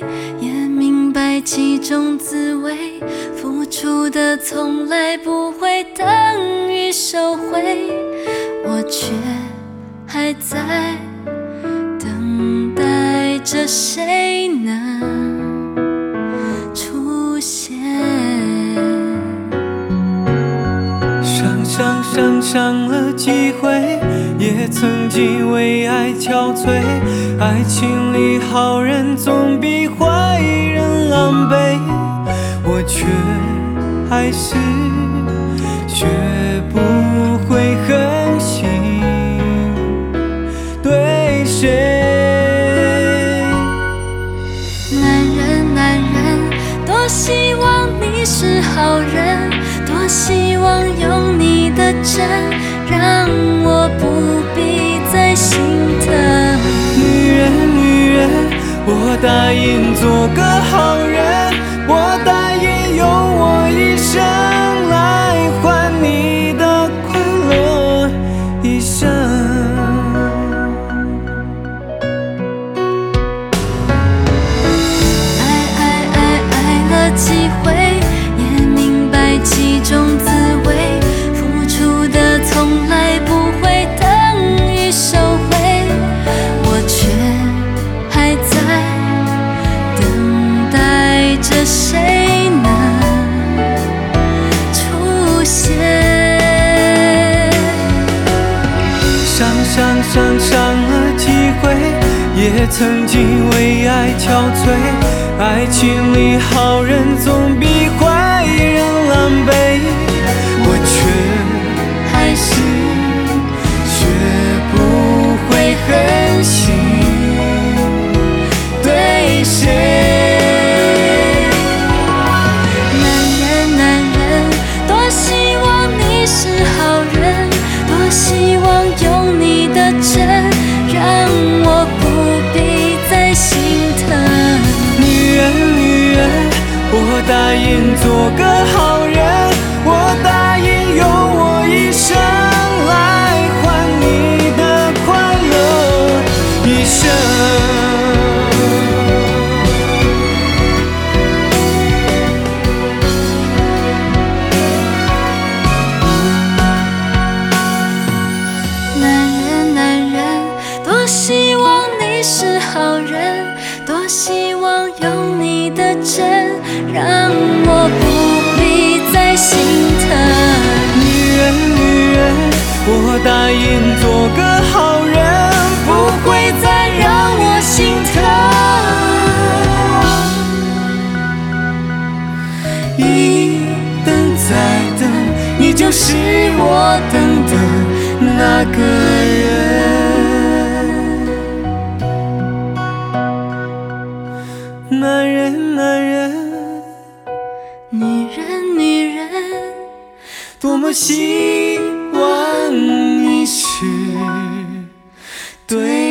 也明白其中滋味，付出的从来不会等于收回，我却还在等待着谁能出现。 上了几回，也曾经为爱憔悴。爱情里好人总比坏人狼狈，我却还是学不会狠心对谁。 男人，多希望你是好人，多希望有你的真，让我不必再心疼。 女人，我答应做个好人，我答应用我一生来换你的快乐一生。 爱了几回，也明白其中滋味，付出的从来不会等于收回，我却还在等待着谁能出现。 上了几回，也曾经为爱憔悴。爱情里好人总比坏人狼狈，我却还是学不会狠心对谁。 男人，多希望你是好人，多希望有你的真，让我不必再心疼。 女人，我答应做个好人，我答应用我一生来换你的快乐一生。 男人，多希望你是好人，多希望有你的真，让我不必再心疼。 女人，我答应做个好人，不会再让我心疼。一等再等，你就是我等的那个人。男人， 女人， 多么希望你是对